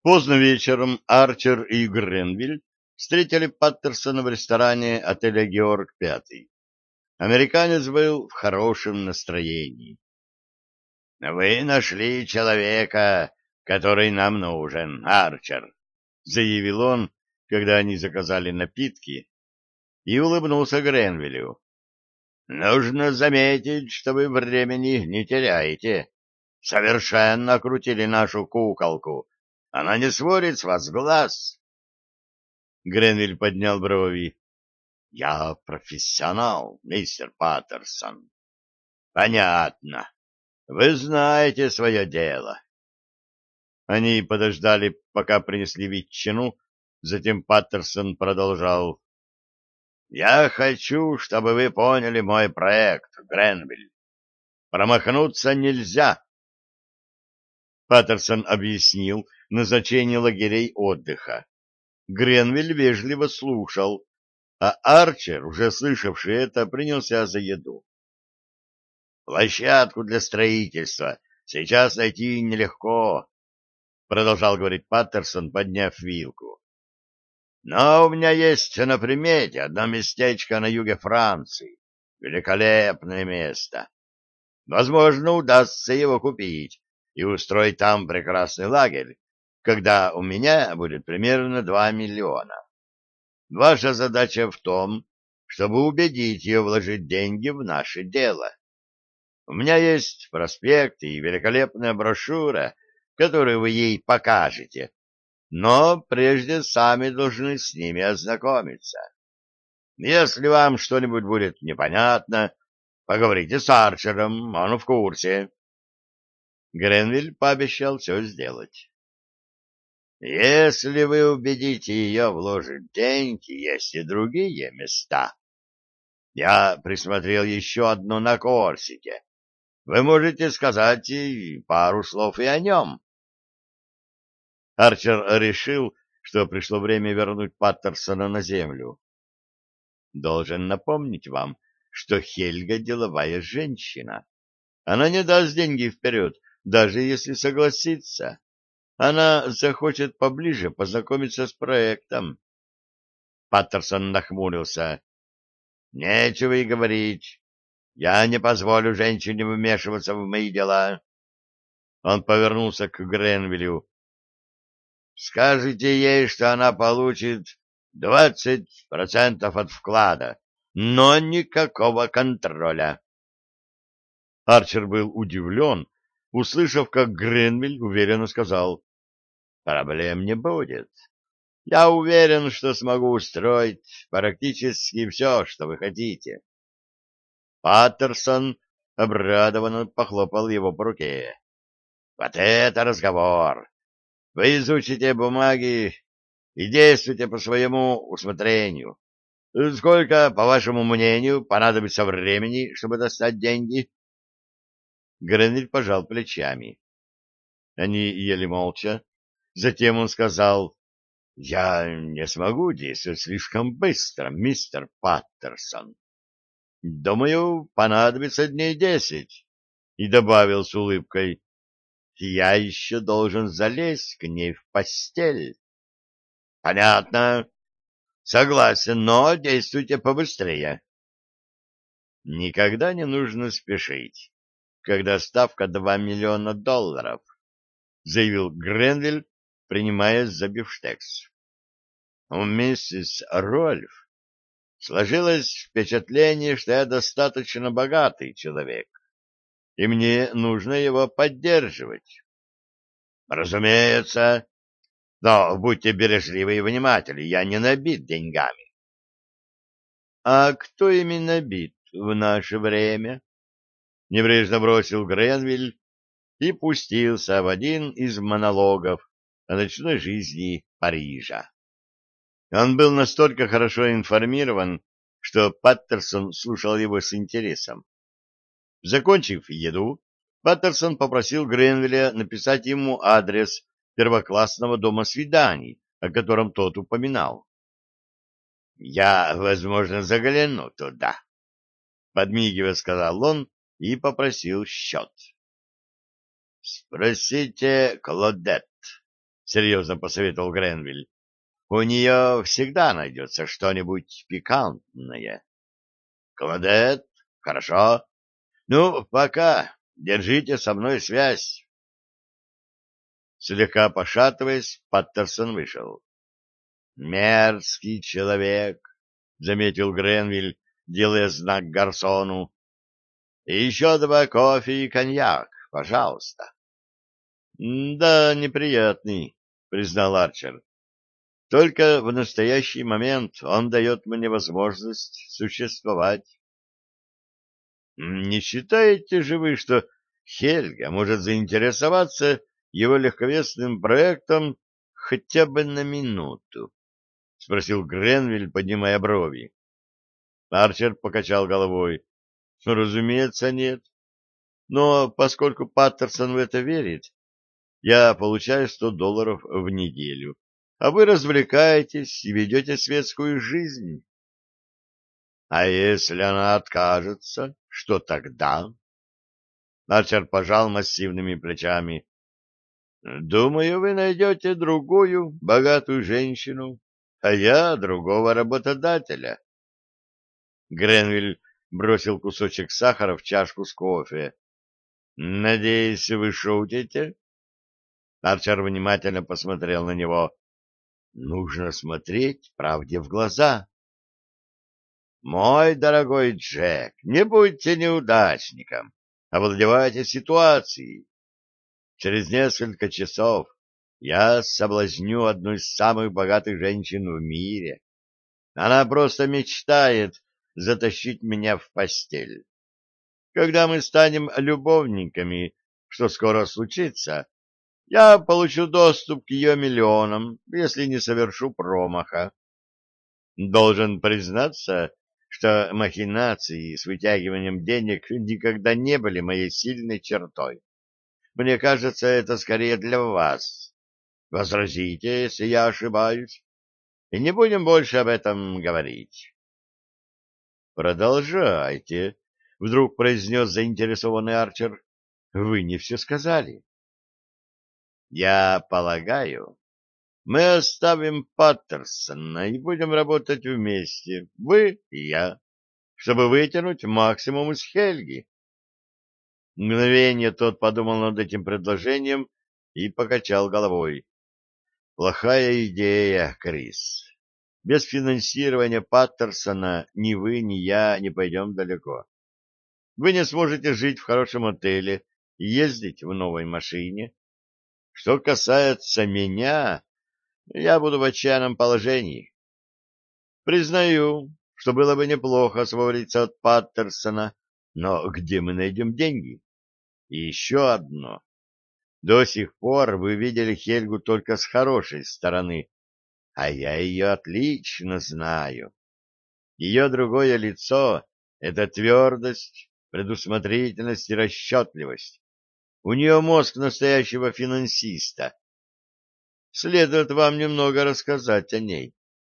Поздно вечером Арчер и Гренвиль встретили Паттерсона в ресторане отеля «Георг Пятый». Американец был в хорошем настроении. «Вы нашли человека, который нам нужен, Арчер», — заявил он, когда они заказали напитки, и улыбнулся Гренвилю. «Нужно заметить, что вы времени не теряете. Совершенно окрутили нашу куколку. Она не сводит с вас глаз». Гренвиль поднял брови. «Я профессионал, мистер Паттерсон». «Понятно. Вы знаете свое дело». Они подождали, пока принесли ветчину, затем Паттерсон продолжал. «Я хочу, чтобы вы поняли мой проект, Гренвиль. Промахнуться нельзя». Паттерсон объяснил назначение лагерей отдыха. Гренвиль вежливо слушал, а Арчер, уже слышавший это, принялся за еду. «Площадку для строительства сейчас найти нелегко», — продолжал говорить Паттерсон, подняв вилку. «Но у меня есть на примете одно местечко на юге Франции. Великолепное место. Возможно, удастся его купить и устроить там прекрасный лагерь, когда у меня будет примерно 2 миллиона. Ваша задача в том, чтобы убедить ее вложить деньги в наше дело. У меня есть проспект и великолепная брошюра, которую вы ей покажете, но прежде сами должны с ними ознакомиться. Если вам что-нибудь будет непонятно, поговорите с Арчером, он в курсе». Гренвиль пообещал все сделать. «Если вы убедите ее вложить деньги, есть и другие места. Я присмотрел еще одно на Корсике. Вы можете сказать и пару слов и о нем». Арчер решил, что пришло время вернуть Паттерсона на землю. «Должен напомнить вам, что Хельга — деловая женщина. Она не даст деньги вперед, даже если согласится. Она захочет поближе познакомиться с проектом». Паттерсон нахмурился. «Нечего и говорить. Я не позволю женщине вмешиваться в мои дела». Он повернулся к Гренвилю. «Скажите ей, что она получит 20% от вклада, но никакого контроля». Арчер был удивлен, услышав, как Гренвиль уверенно сказал: «Проблем не будет. Я уверен, что смогу устроить практически все, что вы хотите». Паттерсон обрадованно похлопал его по руке. «Вот это разговор! Вы изучите бумаги и действуйте по своему усмотрению. Сколько, по вашему мнению, понадобится времени, чтобы достать деньги?» Гренвиль пожал плечами. Они ели молча. Затем он сказал: «Я не смогу действовать слишком быстро, мистер Паттерсон. Думаю, понадобится дней 10». И добавил с улыбкой: «Я еще должен залезть к ней в постель». «Понятно. Согласен, но действуйте побыстрее». «Никогда не нужно спешить, когда ставка $2 миллиона», — заявил Гренвиль, принимаясь за бифштекс. «У миссис Рольф сложилось впечатление, что я достаточно богатый человек, и мне нужно его поддерживать». «Разумеется, но будьте бережливы и внимательны, я не набит деньгами». «А кто именно бит в наше время?» — небрежно бросил Гренвиль и пустился в один из монологов о ночной жизни Парижа. Он был настолько хорошо информирован, что Паттерсон слушал его с интересом. Закончив еду, Паттерсон попросил Гренвилля написать ему адрес первоклассного дома свиданий, о котором тот упоминал. «Я, возможно, загляну туда», — подмигивая сказал он и попросил счет. «Спросите Клодет», — серьезно посоветовал Гренвиль. У нее всегда найдется что-нибудь пикантное. Клодет? Хорошо. Ну, пока. Держите со мной связь. Слегка пошатываясь, Паттерсон вышел. Мерзкий человек, заметил Гренвиль, делая знак гарсону. И еще 2 кофе и коньяк, пожалуйста. Да, неприятный, признал Арчер. Только в настоящий момент он дает мне возможность существовать. Не считаете же вы, что Хельга может заинтересоваться его легковесным проектом хотя бы на минуту? — спросил Гренвиль, поднимая брови. Арчер покачал головой. — Разумеется, нет. Но поскольку Паттерсон в это верит, я получаю $100 в неделю, а вы развлекаетесь и ведете светскую жизнь. А если она откажется, что тогда? Арчер пожал массивными плечами. Думаю, вы найдете другую богатую женщину, а я другого работодателя. Гренвиль бросил кусочек сахара в чашку с кофе. Надеюсь, вы шутите? Арчер внимательно посмотрел на него. Нужно смотреть правде в глаза. Мой дорогой Джек, не будьте неудачником, овладевайте ситуацией. Через несколько часов я соблазню одну из самых богатых женщин в мире. Она просто мечтает затащить меня в постель. Когда мы станем любовниками, что скоро случится, я получу доступ к ее миллионам, если не совершу промаха. Должен признаться, что махинации с вытягиванием денег никогда не были моей сильной чертой. Мне кажется, это скорее для вас. Возразите, если я ошибаюсь, и не будем больше об этом говорить. Продолжайте, вдруг произнес заинтересованный Арчер. Вы не все сказали. Я полагаю, мы оставим Паттерсона и будем работать вместе, вы и я, чтобы вытянуть максимум из Хельги. Мгновение тот подумал над этим предложением и покачал головой. Плохая идея, Крис. Без финансирования Паттерсона ни вы, ни я не пойдем далеко. Вы не сможете жить в хорошем отеле и ездить в новой машине. Что касается меня, я буду в отчаянном положении. Признаю, что было бы неплохо освободиться от Паттерсона, но где мы найдем деньги? И еще одно. До сих пор вы видели Хельгу только с хорошей стороны, а я ее отлично знаю. Ее другое лицо — это твердость, предусмотрительность и расчетливость. У нее мозг настоящего финансиста. Следует вам немного рассказать о ней.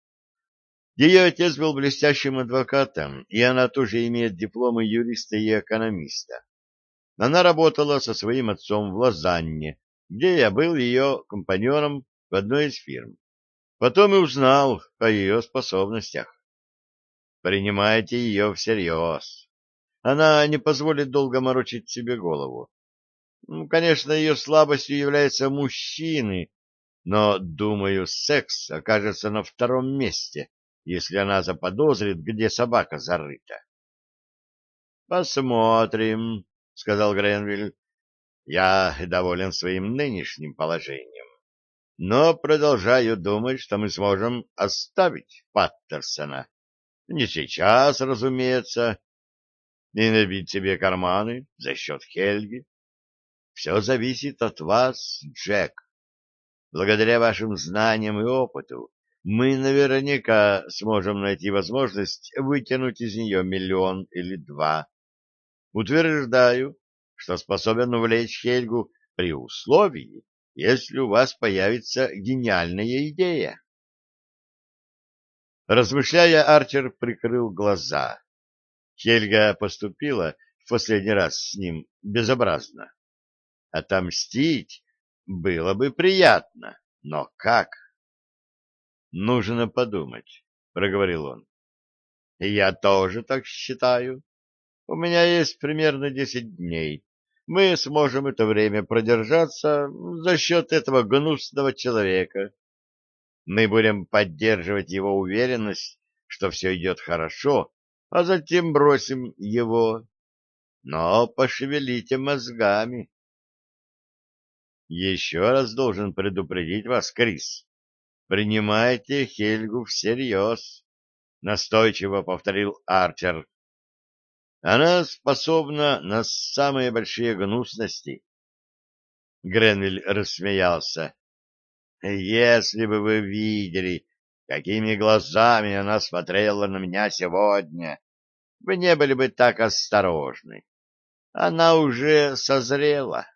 Ее отец был блестящим адвокатом, и она тоже имеет дипломы юриста и экономиста. Она работала со своим отцом в Лозанне, где я был ее компаньоном в одной из фирм. Потом и узнал о ее способностях. Принимайте ее всерьез. Она не позволит долго морочить себе голову. Конечно, ее слабостью являются мужчины, но, думаю, секс окажется на втором месте, если она заподозрит, где собака зарыта. — Посмотрим, — сказал Гренвиль. — Я доволен своим нынешним положением, но продолжаю думать, что мы сможем оставить Паттерсона. Не сейчас, разумеется, и набить себе карманы за счет Хельги. Все зависит от вас, Джек. Благодаря вашим знаниям и опыту мы наверняка сможем найти возможность вытянуть из нее 1 или 2 миллиона. Утверждаю, что способен увлечь Хельгу при условии, если у вас появится гениальная идея. Размышляя, Арчер прикрыл глаза. Хельга поступила в последний раз с ним безобразно. Отомстить было бы приятно, Но как? Нужно подумать, — проговорил он. Я тоже так считаю. У меня есть примерно 10 дней. Мы сможем это время продержаться за счет этого гнусного человека. Мы будем поддерживать его уверенность, что все идет хорошо, а затем бросим его. Но пошевелите мозгами. Еще раз должен предупредить вас, Крис. Принимайте Хельгу всерьез, — настойчиво повторил Арчер. Она способна на самые большие гнусности. Гренвиль рассмеялся. Если бы вы видели, какими глазами она смотрела на меня сегодня, вы не были бы так осторожны. Она уже созрела.